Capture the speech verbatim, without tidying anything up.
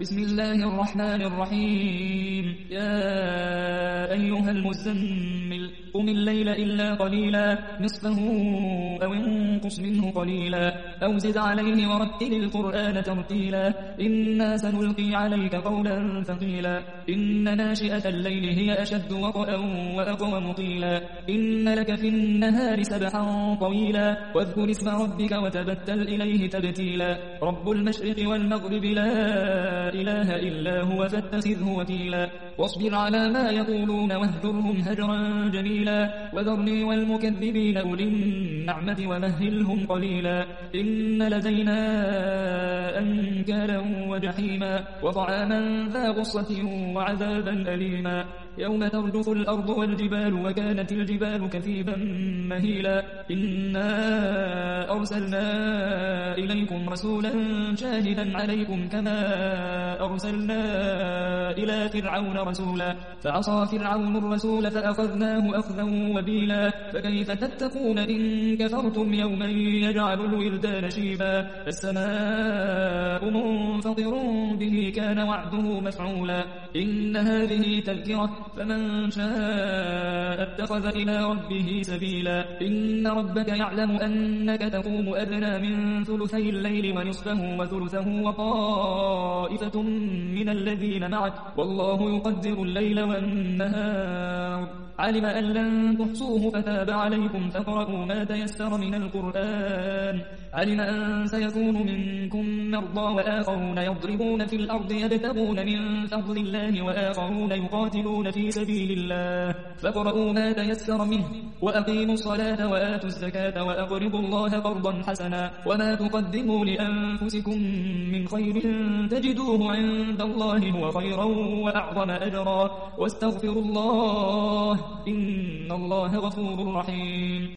بسم الله الرحمن الرحيم. يا أيها المزمل قم الليل إلا قليلا نصفه أو انقص منه قليلا أو زد عليه ورتل القرآن ترتيلا إنا سنلقي عليك قولا ثقيلا إن ناشئة الليل هي أشد وطئا وأقوم قيلا إن لك في النهار سبحا طويلا واذكر اسم ربك وتبتل إليه تبتيلا رب المشرق والمغرب لا إله إلا هو فاتخذه وكيلا واصبر على ما يقولون واهجرهم هجرا جميلا وذرني والمكذبين أولي النعمة ومهلهم قليلا إن لدينا أنكالا وجحيما وطعاما ذا غصة وعذابا أليما يوم ترجف الأرض والجبال وكانت الجبال كثيبا مهيلا إنا أرسلنا إليكم رسولا شاهدا عليكم كما أرسلنا إلى فرعون رسولا فعصى فرعون الرسول فأخذناه أخذا وبيلا فكيف تتقون إن كفرتم يوما يجعل الولدان شيبا السماء منفطر به كان وعده مفعولا إن هذه تذكرة فمن شاء اتخذ إلى ربه سبيلا إن ربك يعلم أنك تقوم أدنى من ثلثي الليل ونصفه وثلثه وطائفة من الذين معك والله يقدر الليل والنهار علم أن لن تحصوه فتاب عليكم فاقرؤوا ما تيسر من القرآن علم أن سيكون منكم مرضى وآخرون يضربون في الأرض يبتغون من فضل الله وآخرون يقاتلون في سبيل الله فاقرؤوا ما تيسر منه وأقيموا الصلاة وآتوا الزكاة وأقرضوا الله قرضا حسنا وما تقدموا لأنفسكم من خير تجدوه عند الله هو خيرا وأعظم أجرا واستغفروا الله إن الله غفور رحيم.